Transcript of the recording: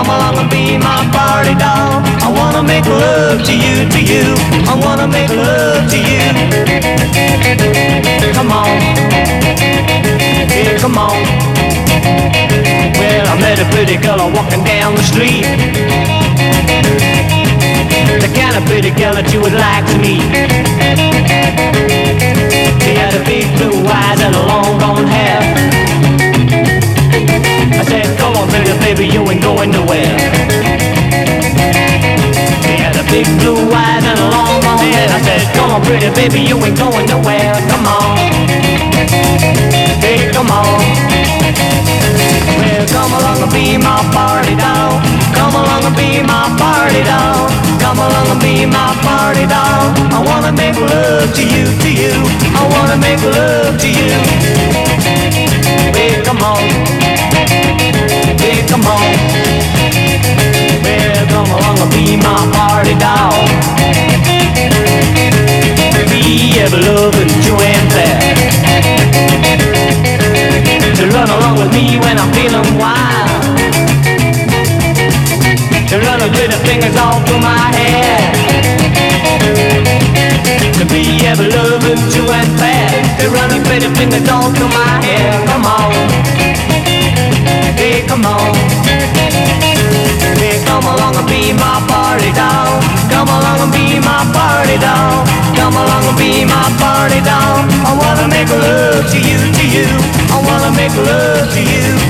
come along and be my party doll. I wanna make love to you, to you. I wanna make love to you. Come on, yeah, come on. Well, I met a pretty girl walking down the street, the kind of pretty girl that you would like to meet. She had a big blue eyes and a long blonde hair. I said, come on, pretty baby, you ain't going nowhere. She had a big blue eyes and a long blonde hair. I said, come on, pretty baby, you ain't going nowhere. Come on, hey, come on. Well, come along and be my party doll. Come along and be my party doll. Come along and be my party doll. I wanna make love to you, to you. I wanna make love to you. Hey, come on. Hey, come on. Well, come along and be my party doll. Be ever loving Joanne Fair. To run along with me when I'm feeling wild. To run with the fingers all through my hair. To be ever loving to and fast. To run with the fingers all through my hair. Come on, hey, come on. Hey, come along and be my party doll. Come along and be my party doll. Come along and be my party doll. I wanna make love to you, to you. I wanna make love to you.